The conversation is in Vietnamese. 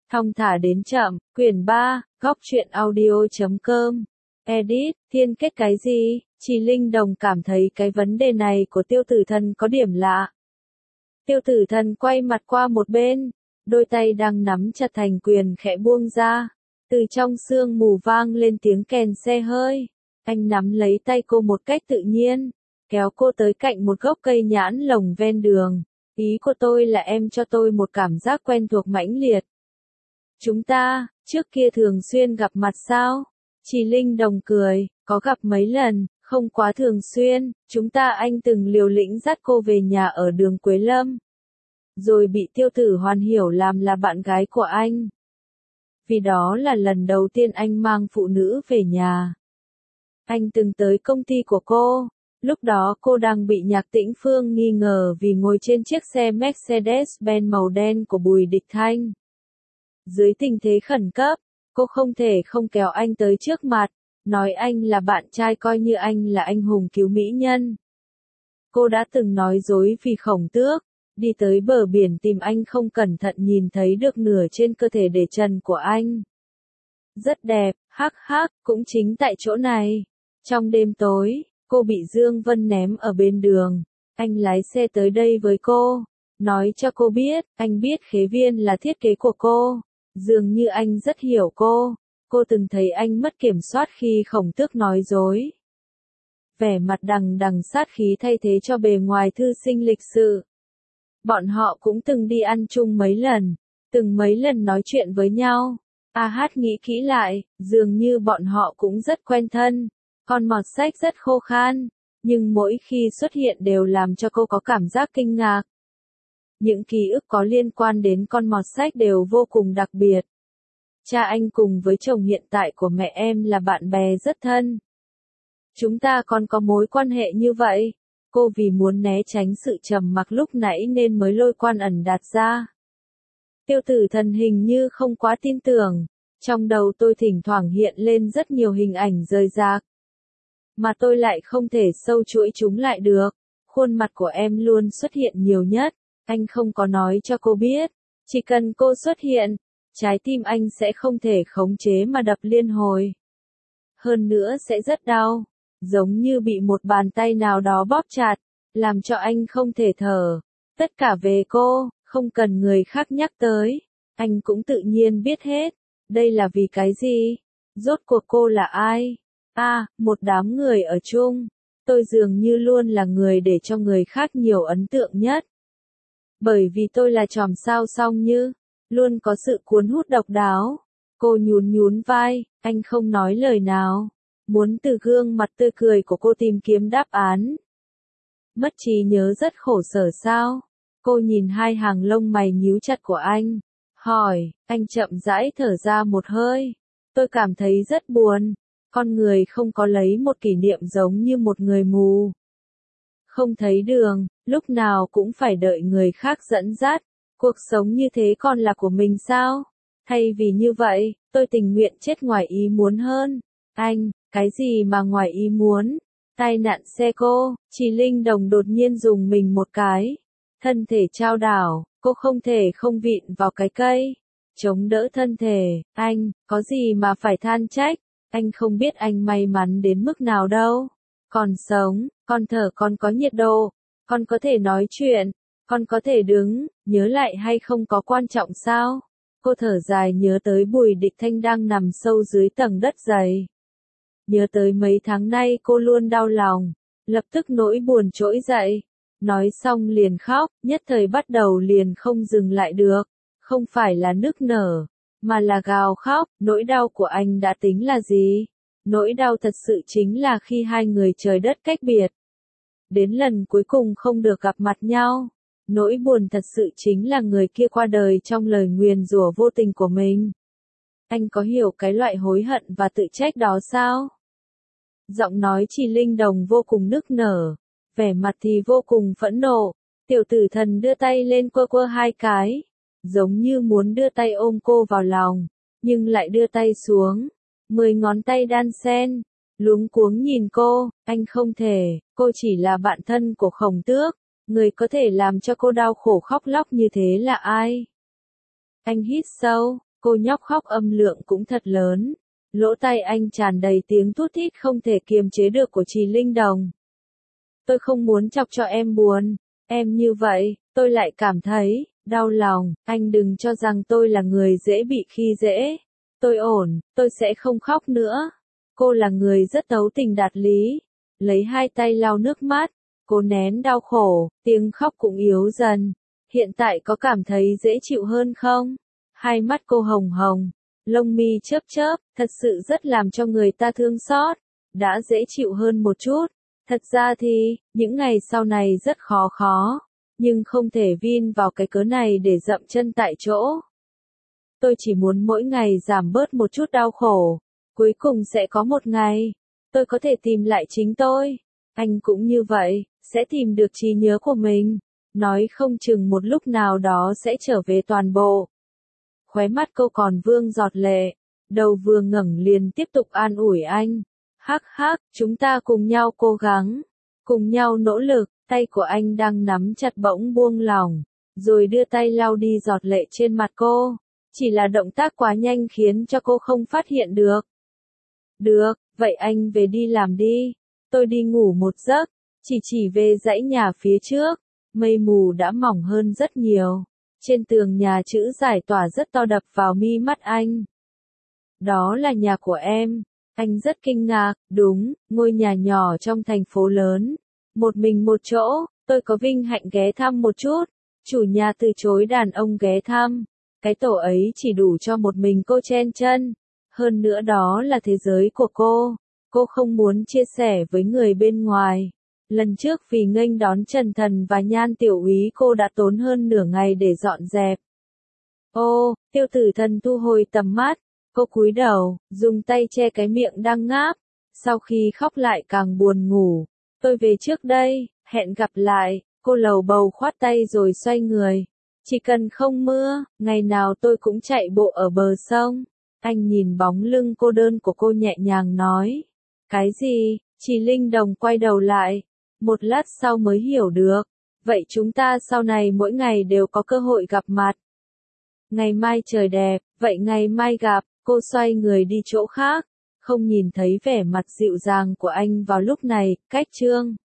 Thong thả đến chậm, quyển 3, góc truyện audio.com. Edit, thiên kết cái gì? Chị Linh Đồng cảm thấy cái vấn đề này của Tiêu Tử Thần có điểm lạ. Tiêu Tử Thần quay mặt qua một bên, đôi tay đang nắm chặt thành quyền khẽ buông ra. Từ trong sương mù vang lên tiếng kèn xe hơi. Anh nắm lấy tay cô một cách tự nhiên, kéo cô tới cạnh một gốc cây nhãn lồng ven đường. Ý của tôi là em cho tôi một cảm giác quen thuộc mãnh liệt. Chúng ta, trước kia thường xuyên gặp mặt sao? Chị Linh Đồng cười, có gặp mấy lần, không quá thường xuyên, anh từng liều lĩnh dắt cô về nhà ở đường Quế Lâm. Rồi bị Tiêu Tử Hoàn hiểu làm là bạn gái của anh. Vì đó là lần đầu tiên anh mang phụ nữ về nhà. Anh từng tới công ty của cô, lúc đó cô đang bị Nhạc Tĩnh Phương nghi ngờ vì ngồi trên chiếc xe Mercedes-Benz màu đen của Bùi Địch Thanh. Dưới tình thế khẩn cấp, cô không thể không kéo anh tới trước mặt, nói anh là bạn trai coi như anh là anh hùng cứu mỹ nhân. Cô đã từng nói dối vì Khổng Tước, đi tới bờ biển tìm anh không cẩn thận nhìn thấy được nửa trên cơ thể để trần của anh. Rất đẹp, hắc hắc, cũng chính tại chỗ này. Trong đêm tối, cô bị Dương Vân ném ở bên đường, anh lái xe tới đây với cô, nói cho cô biết, anh biết Khế Viên là thiết kế của cô. Dường như anh rất hiểu cô từng thấy anh mất kiểm soát khi Khổng Tước nói dối. Vẻ mặt đằng đằng sát khí thay thế cho bề ngoài thư sinh lịch sự. Bọn họ cũng từng đi ăn chung mấy lần, từng mấy lần nói chuyện với nhau. Hát nghĩ kỹ lại, dường như bọn họ cũng rất quen thân. Con mọt sách rất khô khan, nhưng mỗi khi xuất hiện đều làm cho cô có cảm giác kinh ngạc. Những ký ức có liên quan đến con mọt sách đều vô cùng đặc biệt. Cha anh cùng với chồng hiện tại của mẹ em là bạn bè rất thân. Chúng ta còn có mối quan hệ như vậy. Cô vì muốn né tránh sự trầm mặc lúc nãy nên mới lôi Quan Ẩn Đạt ra. Tiêu Tử Thần hình như không quá tin tưởng. Trong đầu tôi thỉnh thoảng hiện lên rất nhiều hình ảnh rời rạc. Mà tôi lại không thể sâu chuỗi chúng lại được. Khuôn mặt của em luôn xuất hiện nhiều nhất. Anh không có nói cho cô biết. Chỉ cần cô xuất hiện, trái tim anh sẽ không thể khống chế mà đập liên hồi. Hơn nữa sẽ rất đau. Giống như bị một bàn tay nào đó bóp chặt, làm cho anh không thể thở. Tất cả về cô, không cần người khác nhắc tới. Anh cũng tự nhiên biết hết. Đây là vì cái gì? Rốt cuộc cô là ai? Một đám người ở chung. Tôi dường như luôn là người để cho người khác nhiều ấn tượng nhất. Bởi vì tôi là chòm sao song như, luôn có sự cuốn hút độc đáo. Cô nhún vai, anh không nói lời nào. Muốn từ gương mặt tươi cười của cô tìm kiếm đáp án. Mất trí nhớ rất khổ sở sao? Cô nhìn hai hàng lông mày nhíu chặt của anh. Hỏi, anh chậm rãi thở ra một hơi. Tôi cảm thấy rất buồn. Con người không có lấy một kỷ niệm giống như một người mù. Không thấy đường, lúc nào cũng phải đợi người khác dẫn dắt. Cuộc sống như thế còn là của mình sao? Thay vì như vậy, tôi tình nguyện chết ngoài ý muốn hơn. Anh, cái gì mà ngoài ý muốn? Tai nạn xe chị Linh Đồng đột nhiên dùng mình một cái. Thân thể chao đảo, cô không thể không vịn vào cái cây. Chống đỡ thân thể, anh, có gì mà phải than trách? Anh không biết anh may mắn đến mức nào đâu. Còn sống, còn thở, còn có nhiệt độ, còn có thể nói chuyện, còn có thể đứng, nhớ lại hay không có quan trọng sao? Cô thở dài nhớ tới Bùi Địch Thanh đang nằm sâu dưới tầng đất dày. Nhớ tới mấy tháng nay cô luôn đau lòng, lập tức nỗi buồn trỗi dậy. Nói xong liền khóc, nhất thời bắt đầu liền không dừng lại được. Không phải là nức nở, mà là gào khóc. Nỗi đau của anh đã tính là gì? Nỗi đau thật sự chính là khi hai người trời đất cách biệt. Đến lần cuối cùng không được gặp mặt nhau. Nỗi buồn thật sự chính là người kia qua đời trong lời nguyền rủa vô tình của mình. Anh có hiểu cái loại hối hận và tự trách đó sao? Giọng nói chị Linh Đồng vô cùng nức nở, vẻ mặt thì vô cùng phẫn nộ. Tiểu Tử Thần đưa tay lên quơ hai cái, giống như muốn đưa tay ôm cô vào lòng, nhưng lại đưa tay xuống. 10 ngón tay đan xen, luống cuống nhìn cô, anh không thể, cô chỉ là bạn thân của Khổng Tước, người có thể làm cho cô đau khổ khóc lóc như thế là ai? Anh hít sâu, Cô nhóc khóc âm lượng cũng thật lớn. Lỗ tai anh tràn đầy tiếng thút thít không thể kiềm chế được của Trì Linh Đồng. Tôi không muốn chọc cho em buồn. Em như vậy, tôi lại cảm thấy đau lòng. Anh đừng cho rằng tôi là người dễ bị khi dễ. Tôi ổn, tôi sẽ không khóc nữa. Cô là người rất thấu tình đạt lý. Lấy hai tay lau nước mắt. Cô nén đau khổ, tiếng khóc cũng yếu dần. Hiện tại có cảm thấy dễ chịu hơn không? Hai mắt cô hồng hồng, lông mi chớp chớp, thật sự rất làm cho người ta thương xót. Đã dễ chịu hơn một chút. Thật ra thì, những ngày sau này rất khó, nhưng không thể vin vào cái cớ này để dậm chân tại chỗ. Tôi chỉ muốn mỗi ngày giảm bớt một chút đau khổ. Cuối cùng sẽ có một ngày, tôi có thể tìm lại chính tôi. Anh cũng như vậy, sẽ tìm được trí nhớ của mình. Nói không chừng một lúc nào đó sẽ trở về toàn bộ. Khóe mắt cô còn vương giọt lệ. Đầu vừa ngẩng liền tiếp tục an ủi anh. Hắc hắc, chúng ta cùng nhau cố gắng. Cùng nhau nỗ lực. Tay của anh đang nắm chặt bỗng buông lỏng. Rồi đưa tay lau đi giọt lệ trên mặt cô. Chỉ là động tác quá nhanh khiến cho cô không phát hiện được. Được, vậy anh về đi làm đi. Tôi đi ngủ một giấc. Chỉ về dãy nhà phía trước. Mây mù đã mỏng hơn rất nhiều. Trên tường nhà chữ giải tỏa rất to đập vào mi mắt anh. Đó là nhà của em. Anh rất kinh ngạc, đúng, ngôi nhà nhỏ trong thành phố lớn. Một mình một chỗ, tôi có vinh hạnh ghé thăm một chút. Chủ nhà từ chối đàn ông ghé thăm. Cái tổ ấy chỉ đủ cho một mình cô chen chân. Hơn nữa đó là thế giới của cô. Cô không muốn chia sẻ với người bên ngoài. Lần trước vì nghênh đón Trần Thần và Nhan Tiểu Úy cô đã tốn hơn nửa ngày để dọn dẹp. Ô, Tiêu Tử Thần thu hồi tầm mắt. Cô cúi đầu, dùng tay che cái miệng đang ngáp. Sau khi khóc lại càng buồn ngủ. Tôi về trước đây, hẹn gặp lại. Cô lầu bầu khoát tay rồi xoay người. Chỉ cần không mưa, ngày nào tôi cũng chạy bộ ở bờ sông. Anh nhìn bóng lưng cô đơn của cô nhẹ nhàng nói. Cái gì? Trì Linh Đồng quay đầu lại. Một lát sau mới hiểu được. Vậy chúng ta sau này mỗi ngày đều có cơ hội gặp mặt. Ngày mai trời đẹp, vậy ngày mai gặp. Cô xoay người đi chỗ khác. Không nhìn thấy vẻ mặt dịu dàng của anh vào lúc này, cách chương.